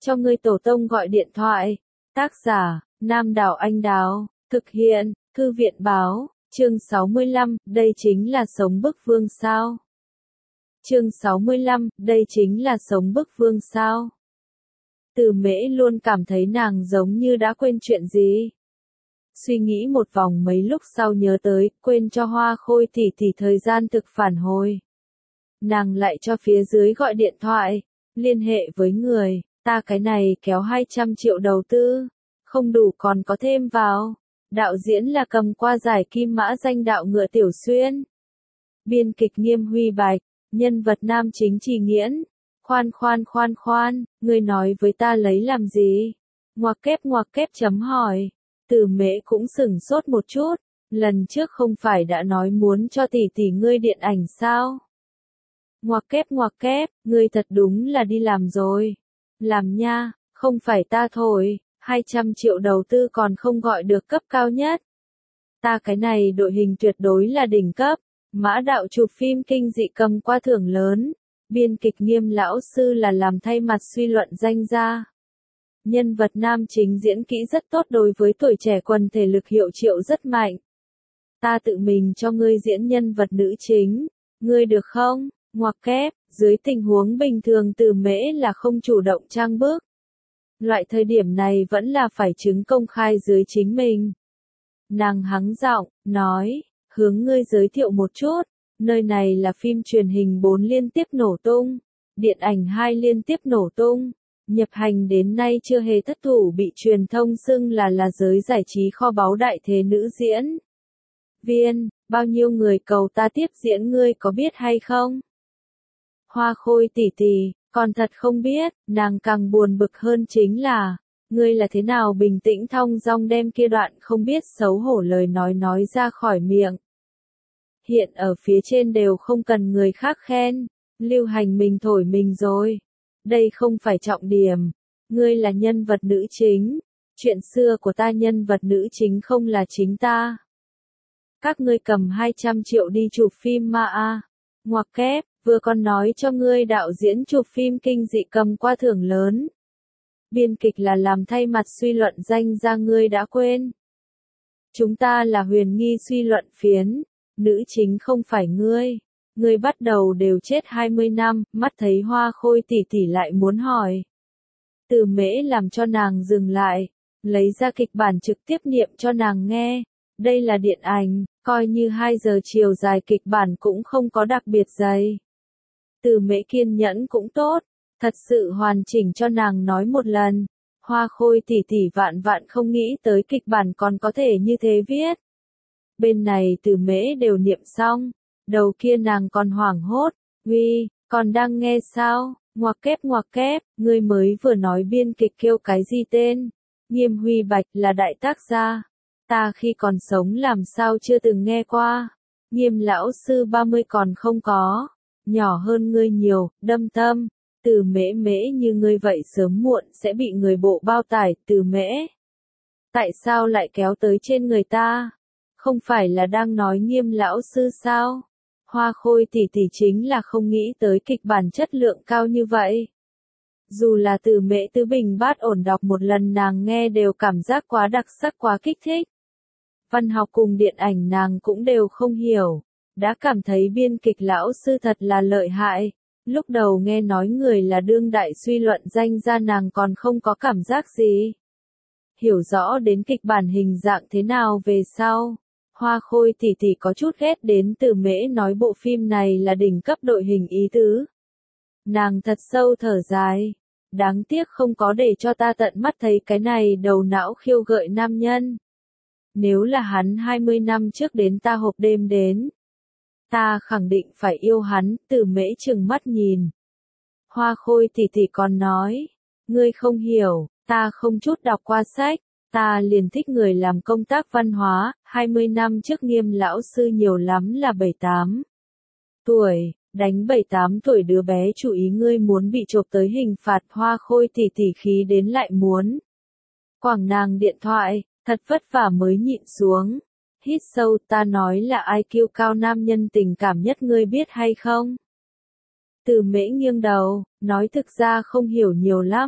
cho ngươi tổ tông gọi điện thoại. Tác giả, Nam Đảo Anh Đào, thực hiện, Thư viện báo, chương 65, đây chính là sống bức vương sao? Chương 65, đây chính là sống bức vương sao? Từ Mễ luôn cảm thấy nàng giống như đã quên chuyện gì. Suy nghĩ một vòng mấy lúc sau nhớ tới, quên cho Hoa Khôi tỷ tỷ thời gian thực phản hồi. Nàng lại cho phía dưới gọi điện thoại, liên hệ với người, ta cái này kéo 200 triệu đầu tư, không đủ còn có thêm vào. Đạo diễn là cầm qua giải Kim Mã danh đạo Ngựa Tiểu Xuyên. Biên kịch Nghiêm Huy Bạch, nhân vật nam chính Trì Nghiễn. Khoan, ngươi nói với ta lấy làm gì? Ngoặc kép chấm hỏi. Từ Mễ cũng sửng sốt một chút, lần trước không phải đã nói muốn cho tỷ tỷ ngươi điện ảnh sao? Ngoặc kép, ngươi thật đúng là đi làm rồi. Làm nha, không phải ta thổi, 200 triệu đầu tư còn không gọi được cấp cao nhất. Ta cái này đội hình tuyệt đối là đỉnh cấp, Mã đạo chụp phim kinh dị cầm qua thưởng lớn, biên kịch Nghiêm lão sư là làm thay mặt suy luận danh gia. Nhân vật nam chính diễn kỹ rất tốt đối với tuổi trẻ quần thể lực hiệu triệu rất mạnh. Ta tự mình cho ngươi diễn nhân vật nữ chính, ngươi được không? Ngoặc kép, dưới tình huống bình thường Từ Mễ là không chủ động trang bước. Loại thời điểm này vẫn là phải chứng công khai dưới chính mình. Nàng hắng giọng, nói, hướng ngươi giới thiệu một chút, nơi này là phim truyền hình 4 liên tiếp nổ tung, điện ảnh 2 liên tiếp nổ tung, nhập hành đến nay chưa hề thất thủ bị truyền thông xưng là giới giải trí kho báu đại thế nữ diễn viên, bao nhiêu người cầu ta tiếp diễn ngươi có biết hay không? Hoa Khôi tỷ tỷ, còn thật không biết, nàng càng buồn bực hơn chính là, ngươi là thế nào bình tĩnh thong dong đem kia đoạn không biết xấu hổ lời nói ra khỏi miệng. Hiện ở phía trên đều không cần người khác khen, lưu hành mình thổi mình rồi. Đây không phải trọng điểm, ngươi là nhân vật nữ chính, chuyện xưa của ta nhân vật nữ chính không là chính ta. Các ngươi cầm 200 triệu đi chụp phim ma a. Ngoặc kép, vừa còn nói cho ngươi đạo diễn chụp phim kinh dị cầm qua thưởng lớn. Biên kịch là làm thay mặt suy luận danh ra ngươi đã quên. Chúng ta là huyền nghi suy luận phiến, nữ chính không phải ngươi. Ngươi bắt đầu đều chết 20 năm, mắt thấy Hoa Khôi tỷ tỷ lại muốn hỏi. Từ Mễ làm cho nàng dừng lại, lấy ra kịch bản trực tiếp niệm cho nàng nghe. Đây là điện ảnh, coi như 2 giờ chiều dài kịch bản cũng không có đặc biệt dày. Từ Mễ kiên nhẫn cũng tốt, thật sự hoàn chỉnh cho nàng nói một lần. Hoa Khôi tỷ tỷ vạn không nghĩ tới kịch bản còn có thể như thế viết. Bên này Từ Mễ đều niệm xong, đầu kia nàng còn hoảng hốt, uy, còn đang nghe sao? Ngoặc kép, ngươi mới vừa nói biên kịch kêu cái gì tên? Nghiêm Huy Bạch là đại tác gia. Ta khi còn sống làm sao chưa từng nghe qua. Nghiêm lão sư 30 còn không có. Nhỏ hơn ngươi nhiều, đâm tâm. Từ Mễ như ngươi vậy sớm muộn sẽ bị người bộ bao tải. Từ Mễ, tại sao lại kéo tới trên người ta? Không phải là đang nói Nghiêm lão sư sao? Hoa Khôi tỷ tỷ chính là không nghĩ tới kịch bản chất lượng cao như vậy. Dù là Từ Mễ tứ bình bát ổn đọc một lần nàng nghe đều cảm giác quá đặc sắc quá kích thích. Văn học cùng điện ảnh nàng cũng đều không hiểu, đã cảm thấy biên kịch lão sư thật là lợi hại. Lúc đầu nghe nói người là đương đại suy luận danh ra nàng còn không có cảm giác gì. Hiểu rõ đến kịch bản hình dạng thế nào về sau. Hoa Khôi tỷ tỷ có chút ghét đến Từ Mễ nói bộ phim này là đỉnh cấp đội hình ý tứ. Nàng thật sâu thở dài. Đáng tiếc không có để cho ta tận mắt thấy cái này đầu não khiêu gợi nam nhân. Nếu là hắn 20 năm trước đến ta hộp đêm đến, ta khẳng định phải yêu hắn. Từ Mễ trừng mắt nhìn. Hoa Khôi tỷ tỷ còn nói, ngươi không hiểu, ta không chút đọc qua sách. Ta liền thích người làm công tác văn hóa, 20 năm trước Nghiêm lão sư nhiều lắm là 7-8 tuổi, đánh 7-8 tuổi đứa bé chú ý ngươi muốn bị chộp tới hình phạt. Hoa Khôi tỷ tỷ khí đến lại muốn quẳng nàng điện thoại, thật vất vả mới nhịn xuống. Hít sâu, ta nói là IQ cao nam nhân tình cảm nhất ngươi biết hay không? Từ Mễ nghiêng đầu, nói thực ra không hiểu nhiều lắm.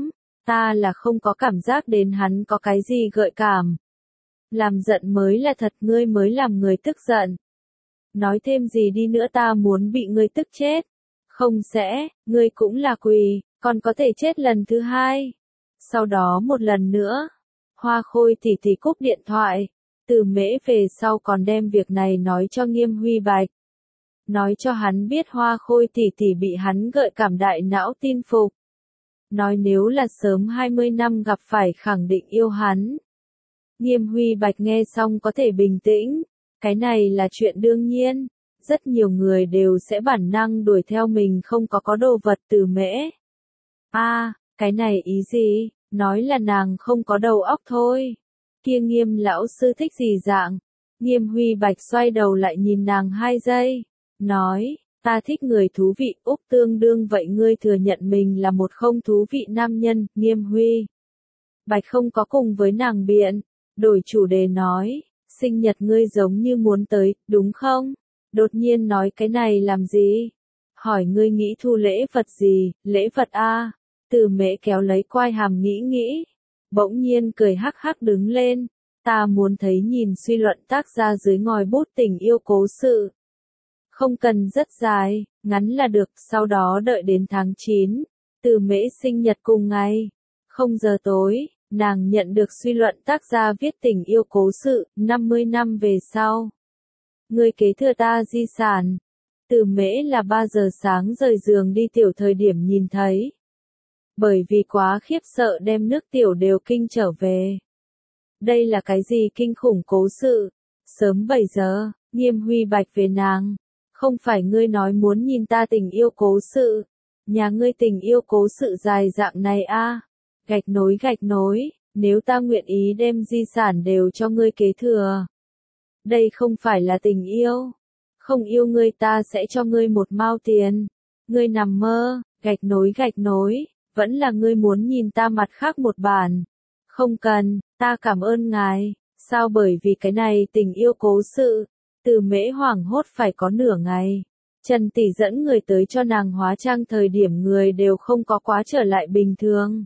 Ta là không có cảm giác đến hắn có cái gì gợi cảm. Làm giận mới là thật, ngươi mới làm người tức giận. Nói thêm gì đi nữa ta muốn bị ngươi tức chết. Không sẽ, ngươi cũng là quỷ, còn có thể chết lần thứ hai. Sau đó một lần nữa. Hoa Khôi tỷ tỷ cúp điện thoại. Từ Mễ về sau còn đem việc này nói cho Nghiêm Huy Bạch. Nói cho hắn biết Hoa Khôi tỷ tỷ bị hắn gợi cảm đại não tin phục. Nói nếu là sớm 20 năm gặp phải khẳng định yêu hắn. Nghiêm Huy Bạch nghe xong có thể bình tĩnh. Cái này là chuyện đương nhiên. Rất nhiều người đều sẽ bản năng đuổi theo mình không có đồ vật Từ Mễ. Cái này ý gì? Nói là nàng không có đầu óc thôi. Kia Nghiêm lão sư thích gì dạng? Nghiêm Huy Bạch xoay đầu lại nhìn nàng 2 giây. Nói, ta thích người thú vị, Úc tương đương vậy ngươi thừa nhận mình là một không thú vị nam nhân. Nghiêm Huy Bạch không có cùng với nàng biện. Đổi chủ đề nói, sinh nhật ngươi giống như muốn tới, đúng không? Đột nhiên nói cái này làm gì? Hỏi ngươi nghĩ thu lễ vật gì? Lễ vật a? Từ Mễ kéo lấy quai hàm nghĩ. Bỗng nhiên cười hắc hắc đứng lên. Ta muốn thấy nhìn suy luận tác ra dưới ngòi bút tình yêu cố sự. Không cần rất dài, ngắn là được, sau đó đợi đến tháng 9. Từ Mễ sinh nhật cùng ngày. 0 giờ tối, nàng nhận được suy luận tác gia viết tình yêu cố sự, 50 năm về sau. Ngươi kế thừa ta di sản. Từ Mễ là 3 giờ sáng rời giường đi tiểu thời điểm nhìn thấy. Bởi vì quá khiếp sợ đem nước tiểu đều kinh trở về. Đây là cái gì kinh khủng cố sự? Sớm 7 giờ, Nghiêm Huy Bạch về nàng. Không phải ngươi nói muốn nhìn ta tình yêu cố sự. Nhà ngươi tình yêu cố sự dài dạng này a? Gạch nối, nếu ta nguyện ý đem di sản đều cho ngươi kế thừa. Đây không phải là tình yêu. Không yêu ngươi ta sẽ cho ngươi 1 mao tiền. Ngươi nằm mơ, gạch nối, vẫn là ngươi muốn nhìn ta mặt khác một bản. Không cần, ta cảm ơn ngài. Sao bởi vì cái này tình yêu cố sự. Từ Mễ hoảng hốt phải có nửa ngày. Trần tỷ dẫn người tới cho nàng hóa trang thời điểm người đều không có quá trở lại bình thường.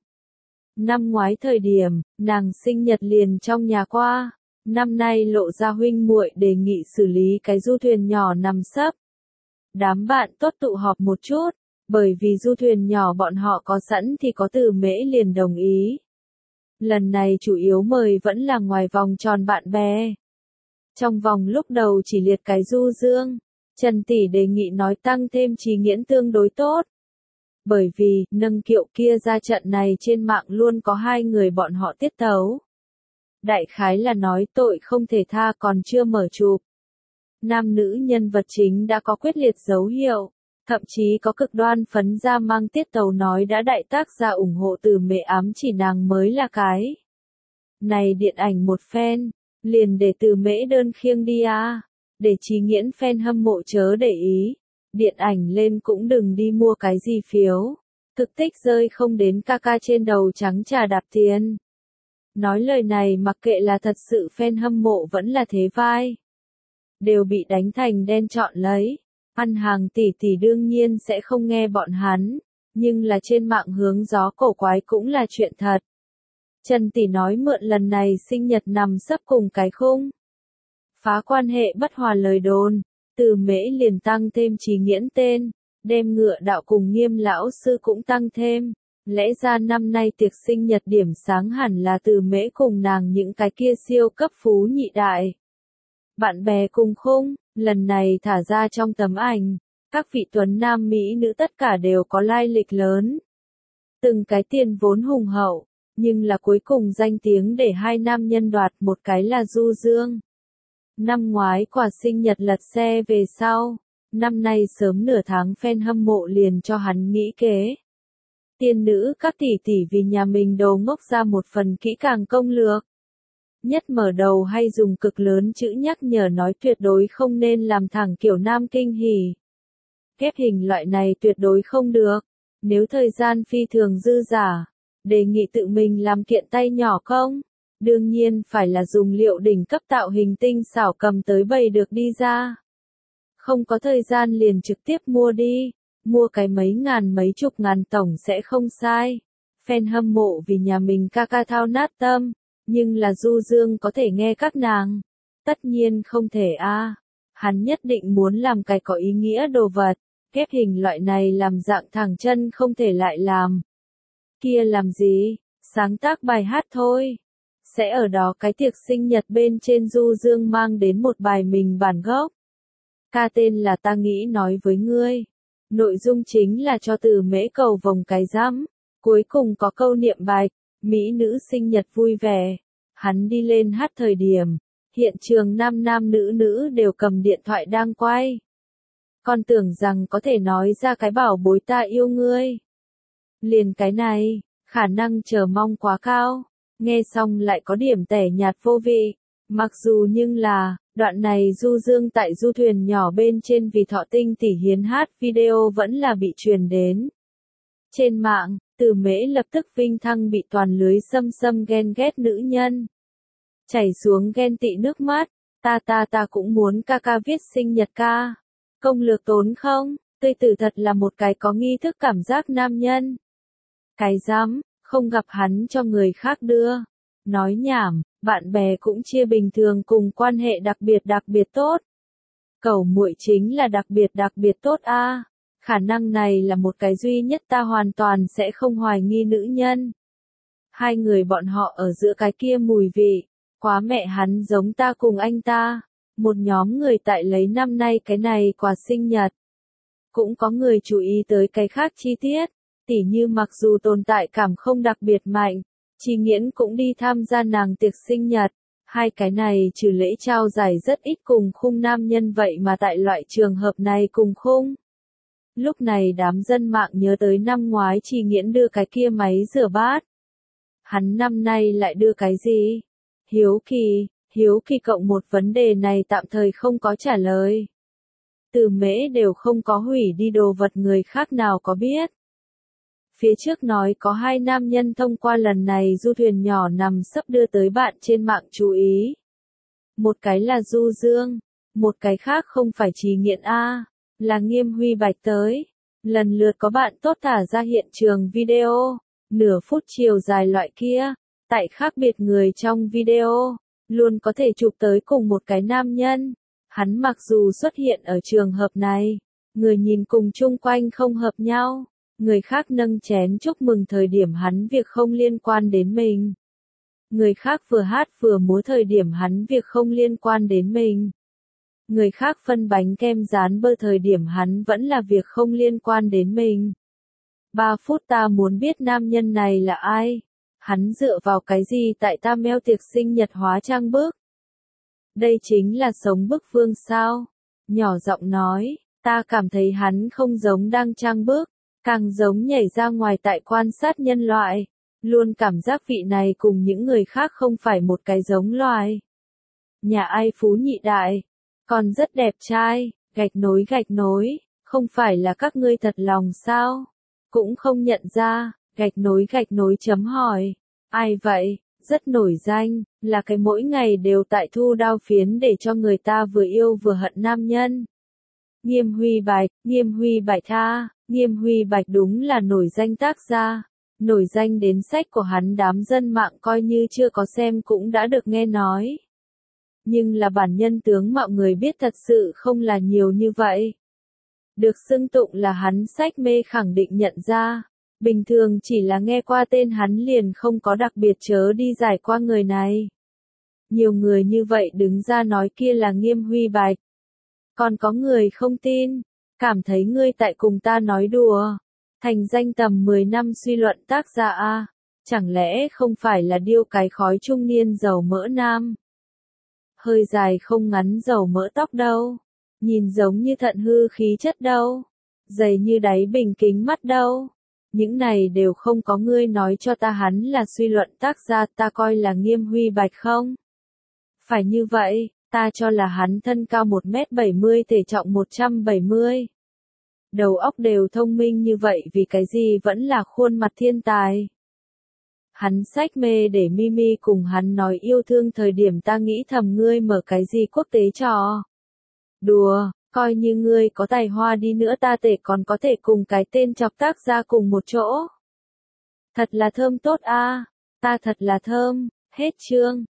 Năm ngoái thời điểm, nàng sinh nhật liền trong nhà qua. Năm nay lộ ra huynh muội đề nghị xử lý cái du thuyền nhỏ nằm sấp. Đám bạn tốt tụ họp một chút, bởi vì du thuyền nhỏ bọn họ có sẵn thì có Từ Mễ liền đồng ý. Lần này chủ yếu mời vẫn là ngoài vòng tròn bạn bè. Trong vòng lúc đầu chỉ liệt cái Du Dương, Trần tỷ đề nghị nói tăng thêm Trí Nghiễn tương đối tốt. Bởi vì, nâng kiệu kia ra trận này trên mạng luôn có 2 người bọn họ tiết tấu. Đại khái là nói tội không thể tha còn chưa mở chụp. Nam nữ nhân vật chính đã có quyết liệt dấu hiệu, thậm chí có cực đoan phấn ra mang tiết tấu nói đã đại tác gia ủng hộ Từ Mễ ám chỉ nàng mới là cái. Này điện ảnh một fan, liền để Từ Mễ đơn khiêng đi à, để Trí Nghiễn fan hâm mộ chớ để ý. Điện ảnh lên cũng đừng đi mua cái gì phiếu. Thực tích rơi không đến ca ca trên đầu trắng trà đạp tiền. Nói lời này mặc kệ là thật sự fan hâm mộ vẫn là thế vai. Đều bị đánh thành đen chọn lấy. Ăn hàng tỷ tỷ đương nhiên sẽ không nghe bọn hắn. Nhưng là trên mạng hướng gió cổ quái cũng là chuyện thật. Trần tỷ nói mượn lần này sinh nhật nằm sấp cùng cái khung. Phá quan hệ bất hòa lời đồn. Từ Mễ liền tăng thêm Trí Nghiễn tên, đem ngựa đạo cùng Nghiêm lão sư cũng tăng thêm. Lẽ ra năm nay tiệc sinh nhật điểm sáng hẳn là Từ Mễ cùng nàng những cái kia siêu cấp phú nhị đại. Bạn bè cùng khung, lần này thả ra trong tấm ảnh, các vị tuấn nam mỹ nữ tất cả đều có lai lịch lớn. Từng cái tiền vốn hùng hậu, nhưng là cuối cùng danh tiếng để 2 nam nhân đoạt, một cái là Du Dương. Năm ngoái quả sinh nhật lật xe về sau, năm nay sớm nửa tháng fan hâm mộ liền cho hắn nghĩ kế. Tiên nữ các tỷ tỷ vì nhà mình đồ ngốc ra một phần kỹ càng công lược. Nhất mở đầu hay dùng cực lớn chữ nhắc nhở nói tuyệt đối không nên làm thẳng kiểu nam kinh hỉ. Ghép hình loại này tuyệt đối không được. Nếu thời gian phi thường dư dả, đề nghị tự mình làm kiện tay nhỏ không? Đương nhiên phải là dùng liệu đỉnh cấp tạo hình tinh xảo cầm tới bày được đi ra. Không có thời gian liền trực tiếp mua đi. Mua cái mấy ngàn mấy chục ngàn tổng sẽ không sai. fan hâm mộ vì nhà mình ca ca thao nát tâm, nhưng là Du Dương có thể nghe các nàng. Tất nhiên không thể a. Hắn nhất định muốn làm cái có ý nghĩa đồ vật, ghép hình loại này làm dạng thẳng chân không thể lại làm. Kia làm gì, sáng tác bài hát thôi. Sẽ ở đó cái tiệc sinh nhật bên trên Du Dương mang đến một bài mình bản gốc. Ca tên là Ta Nghĩ Nói Với Ngươi. Nội dung chính là cho Từ Mễ cầu vồng cái rắm. Cuối cùng có câu niệm bạch, mỹ nữ sinh nhật vui vẻ. Hắn đi lên hát thời điểm, hiện trường nam nam nữ nữ đều cầm điện thoại đang quay. Con tưởng rằng có thể nói ra cái bảo bối ta yêu ngươi. Liền cái này, khả năng chờ mong quá cao. Nghe xong lại có điểm tẻ nhạt vô vị. Mặc dù nhưng là, đoạn này Du Dương tại du thuyền nhỏ bên trên vì thọ tinh tỷ hiến hát video vẫn là bị truyền đến. Trên mạng, Từ Mễ lập tức vinh thăng bị toàn lưới xâm xâm ghen ghét nữ nhân. Chảy xuống ghen tị nước mắt, ta cũng muốn ca ca viết sinh nhật ca. Công lược tốn không, tươi tử thật là một cái có nghi thức cảm giác nam nhân. Cái dám, không gặp hắn cho người khác đưa. Nói nhảm, bạn bè cũng chia bình thường cùng quan hệ đặc biệt tốt. Cẩu muội chính là đặc biệt tốt a. Khả năng này là một cái duy nhất ta hoàn toàn sẽ không hoài nghi nữ nhân. Hai người bọn họ ở giữa cái kia mùi vị, quá mẹ hắn giống ta cùng anh ta. Một nhóm người tại lấy năm nay cái này quà sinh nhật. Cũng có người chú ý tới cái khác chi tiết, tỉ như mặc dù tồn tại cảm không đặc biệt mạnh, Trì Nghiễn cũng đi tham gia nàng tiệc sinh nhật. Hai cái này trừ lễ trao giải rất ít cùng khung nam nhân vậy mà tại loại trường hợp này cùng khung. Lúc này đám dân mạng nhớ tới năm ngoái Trì Nghiễn đưa cái kia máy rửa bát. Hắn năm nay lại đưa cái gì? Hiếu kỳ cộng một vấn đề này tạm thời không có trả lời. Từ Mễ đều không có hủy đi đồ vật người khác nào có biết. Phía trước nói có hai nam nhân thông qua lần này du thuyền nhỏ nằm sấp đưa tới bạn trên mạng chú ý. Một cái là Du Dương, một cái khác không phải Trì Nghiễn a, là Nghiêm Huy Bạch tới. Lần lượt có bạn tốt thả ra hiện trường video, nửa phút chiều dài loại kia, tại khác biệt người trong video, luôn có thể chụp tới cùng một cái nam nhân. Hắn mặc dù xuất hiện ở trường hợp này, người nhìn cùng chung quanh không hợp nhau. Người khác nâng chén chúc mừng thời điểm hắn việc không liên quan đến mình. Người khác vừa hát vừa múa thời điểm hắn việc không liên quan đến mình. Người khác phân bánh kem rán bơ thời điểm hắn vẫn là việc không liên quan đến mình. 3 phút ta muốn biết nam nhân này là ai. Hắn dựa vào cái gì tại ta meo tiệc sinh nhật hóa trang bức. Đây chính là sống bức vương sao. Nhỏ giọng nói, ta cảm thấy hắn không giống đang trang bức. Càng giống nhảy ra ngoài tại quan sát nhân loại, luôn cảm giác vị này cùng những người khác không phải một cái giống loài. Nhà ai phú nhị đại, còn rất đẹp trai, gạch nối, không phải là các ngươi thật lòng sao? Cũng không nhận ra, gạch nối chấm hỏi. Ai vậy? Rất nổi danh, là cái mỗi ngày đều tại thu đao phiến để cho người ta vừa yêu vừa hận nam nhân. Nghiêm Huy Bạch tha. Nghiêm Huy Bạch đúng là nổi danh tác gia, nổi danh đến sách của hắn đám dân mạng coi như chưa có xem cũng đã được nghe nói. Nhưng là bản nhân tướng mạo người biết thật sự không là nhiều như vậy. Được xưng tụng là hắn sách mê khẳng định nhận ra, bình thường chỉ là nghe qua tên hắn liền không có đặc biệt chớ đi giải qua người này. Nhiều người như vậy đứng ra nói kia là Nghiêm Huy Bạch. Còn có người không tin. Cảm thấy ngươi tại cùng ta nói đùa. Thành danh tầm 10 năm suy luận tác gia a, chẳng lẽ không phải là điêu cái khói trung niên dầu mỡ nam? Hơi dài không ngắn dầu mỡ tóc đâu, nhìn giống như thận hư khí chất đâu, dày như đáy bình kính mắt đâu. Những này đều không có ngươi nói cho ta hắn là suy luận tác gia ta coi là Nghiêm Huy Bạch không? Phải như vậy. Ta cho là hắn thân cao 1m70 thể trọng 170. Đầu óc đều thông minh như vậy vì cái gì vẫn là khuôn mặt thiên tài. Hắn sách mê để Mimi cùng hắn nói yêu thương thời điểm ta nghĩ thầm ngươi mở cái gì quốc tế trò. Đùa, coi như ngươi có tài hoa đi nữa ta tể còn có thể cùng cái tên chọc tác ra cùng một chỗ. Thật là thơm tốt a, ta thật là thơm, hết chương.